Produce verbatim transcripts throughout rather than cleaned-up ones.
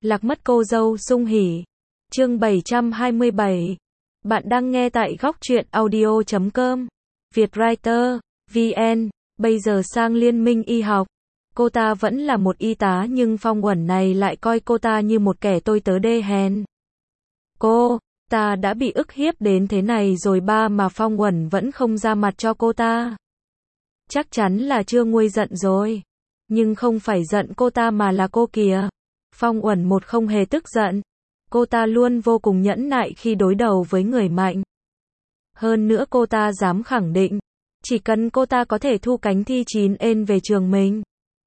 Lạc mất cô dâu sung hỉ. Chương bảy trăm hai mươi bảy. Bạn đang nghe tại góc truyện audio chấm com. Vietwriter, vê en. Bây giờ sang Liên minh y học. Cô ta vẫn là một y tá nhưng Phong Uẩn này lại coi cô ta như một kẻ tôi tớ đê hèn. Cô, ta đã bị ức hiếp đến thế này rồi ba mà Phong Uẩn vẫn không ra mặt cho cô ta. Chắc chắn là chưa nguôi giận rồi. Nhưng không phải giận cô ta mà là cô kìa. Phong Uẩn một không hề tức giận. Cô ta luôn vô cùng nhẫn nại khi đối đầu với người mạnh. Hơn nữa cô ta dám khẳng định, chỉ cần cô ta có thể thu cánh thi chín ên về trường mình,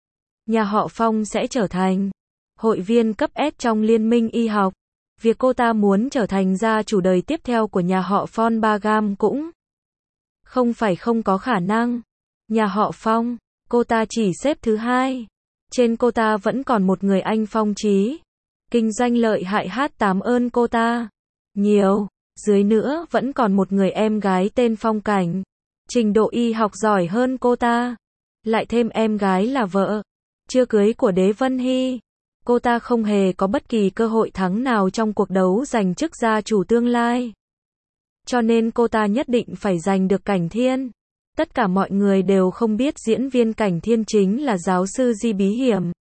nhà họ Phong sẽ trở thành hội viên cấp S trong Liên minh y học. Việc cô ta muốn trở thành gia chủ đời tiếp theo của nhà họ Phong Bagam cũng không phải không có khả năng. Nhà họ Phong, cô ta chỉ xếp thứ hai. Trên cô ta vẫn còn một người anh Phong Chí. Kinh doanh lợi hại hát tám ơn cô ta. Nhiều. Dưới nữa vẫn còn một người em gái tên Phong Cảnh. Trình độ y học giỏi hơn cô ta. Lại thêm em gái là vợ chưa cưới của Đế Vân Hy. Cô ta không hề có bất kỳ cơ hội thắng nào trong cuộc đấu giành chức gia chủ tương lai. Cho nên cô ta nhất định phải giành được Cảnh Thiên. Tất cả mọi người đều không biết diễn viên Cảnh Thiên chính là giáo sư Di Bí Hiểm.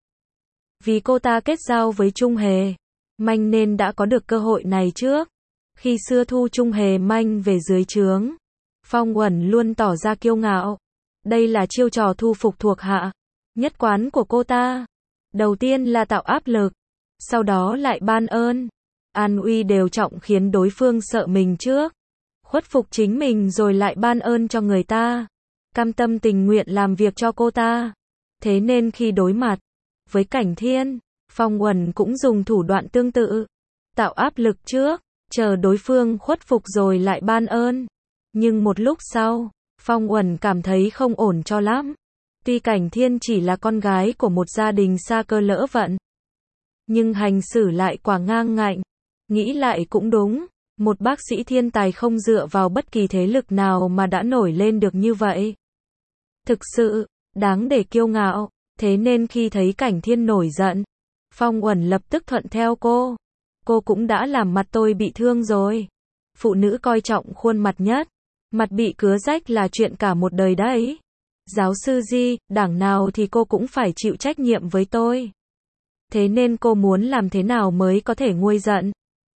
Vì cô ta kết giao với Trung Hề Manh nên đã có được cơ hội này trước. Khi xưa thu Trung Hề Manh về dưới trướng, Phong Uẩn luôn tỏ ra kiêu ngạo. Đây là chiêu trò thu phục thuộc hạ nhất quán của cô ta. Đầu tiên là tạo áp lực, sau đó lại ban ơn, an uy đều trọng khiến đối phương sợ mình trước. Khuất phục chính mình rồi lại ban ơn cho người ta. Cam tâm tình nguyện làm việc cho cô ta. Thế nên khi đối mặt với Cảnh Thiên, Phong Uẩn cũng dùng thủ đoạn tương tự. Tạo áp lực trước, chờ đối phương khuất phục rồi lại ban ơn. Nhưng một lúc sau, Phong Uẩn cảm thấy không ổn cho lắm. Tuy Cảnh Thiên chỉ là con gái của một gia đình xa cơ lỡ vận, nhưng hành xử lại quả ngang ngạnh. Nghĩ lại cũng đúng, một bác sĩ thiên tài không dựa vào bất kỳ thế lực nào mà đã nổi lên được như vậy. Thực sự, đáng để kiêu ngạo. Thế nên khi thấy Cảnh Thiên nổi giận, Phong Uẩn lập tức thuận theo cô. Cô cũng đã làm mặt tôi bị thương rồi. Phụ nữ coi trọng khuôn mặt nhất. Mặt bị cứa rách là chuyện cả một đời đấy. Giáo sư Di, đảng nào thì cô cũng phải chịu trách nhiệm với tôi. Thế nên cô muốn làm thế nào mới có thể nguôi giận?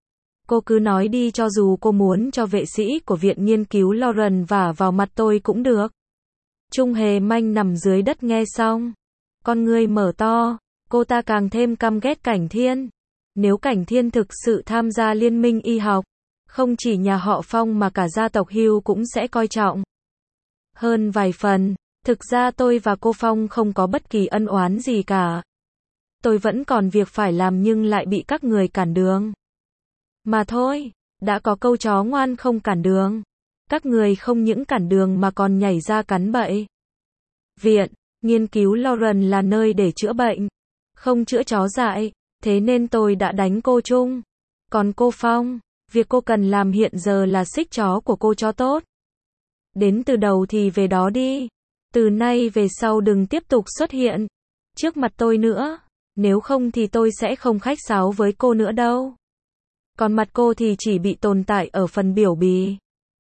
Cô cứ nói đi, cho dù cô muốn cho vệ sĩ của viện nghiên cứu Lauren vả vào mặt tôi cũng được. Trung Hề Manh nằm dưới đất nghe xong, con ngươi mở to, cô ta càng thêm căm ghét Cảnh Thiên. Nếu Cảnh Thiên thực sự tham gia Liên minh y học, không chỉ nhà họ Phong mà cả gia tộc Hưu cũng sẽ coi trọng hơn vài phần. Thực ra tôi và cô Phong không có bất kỳ ân oán gì cả. Tôi vẫn còn việc phải làm nhưng lại bị các người cản đường. Mà thôi, đã có câu chó ngoan không cản đường. Các người không những cản đường mà còn nhảy ra cắn bậy. Viện nghiên cứu Lauren là nơi để chữa bệnh, không chữa chó dại. Thế nên tôi đã đánh cô Trung. Còn cô Phong, việc cô cần làm hiện giờ là xích chó của cô cho tốt. Đến từ đầu thì về đó đi. Từ nay về sau đừng tiếp tục xuất hiện trước mặt tôi nữa. Nếu không thì tôi sẽ không khách sáo với cô nữa đâu. Còn mặt cô thì chỉ bị tồn tại ở phần biểu bì,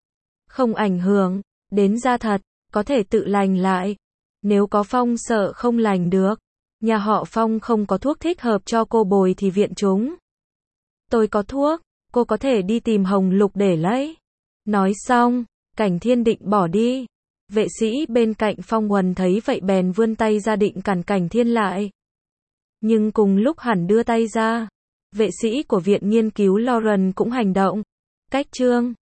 không ảnh hưởng đến da thật, có thể tự lành lại. Nếu có Phong sợ không lành được, nhà họ Phong không có thuốc thích hợp cho cô bồi thì viện chúng tôi có thuốc, cô có thể đi tìm Hồng Lục để lấy. Nói xong, Cảnh Thiên định bỏ đi. Vệ sĩ bên cạnh Phong Uẩn thấy vậy bèn vươn tay ra định cản Cảnh Thiên lại. Nhưng cùng lúc hắn đưa tay ra, vệ sĩ của viện nghiên cứu Lauren cũng hành động. Cách chương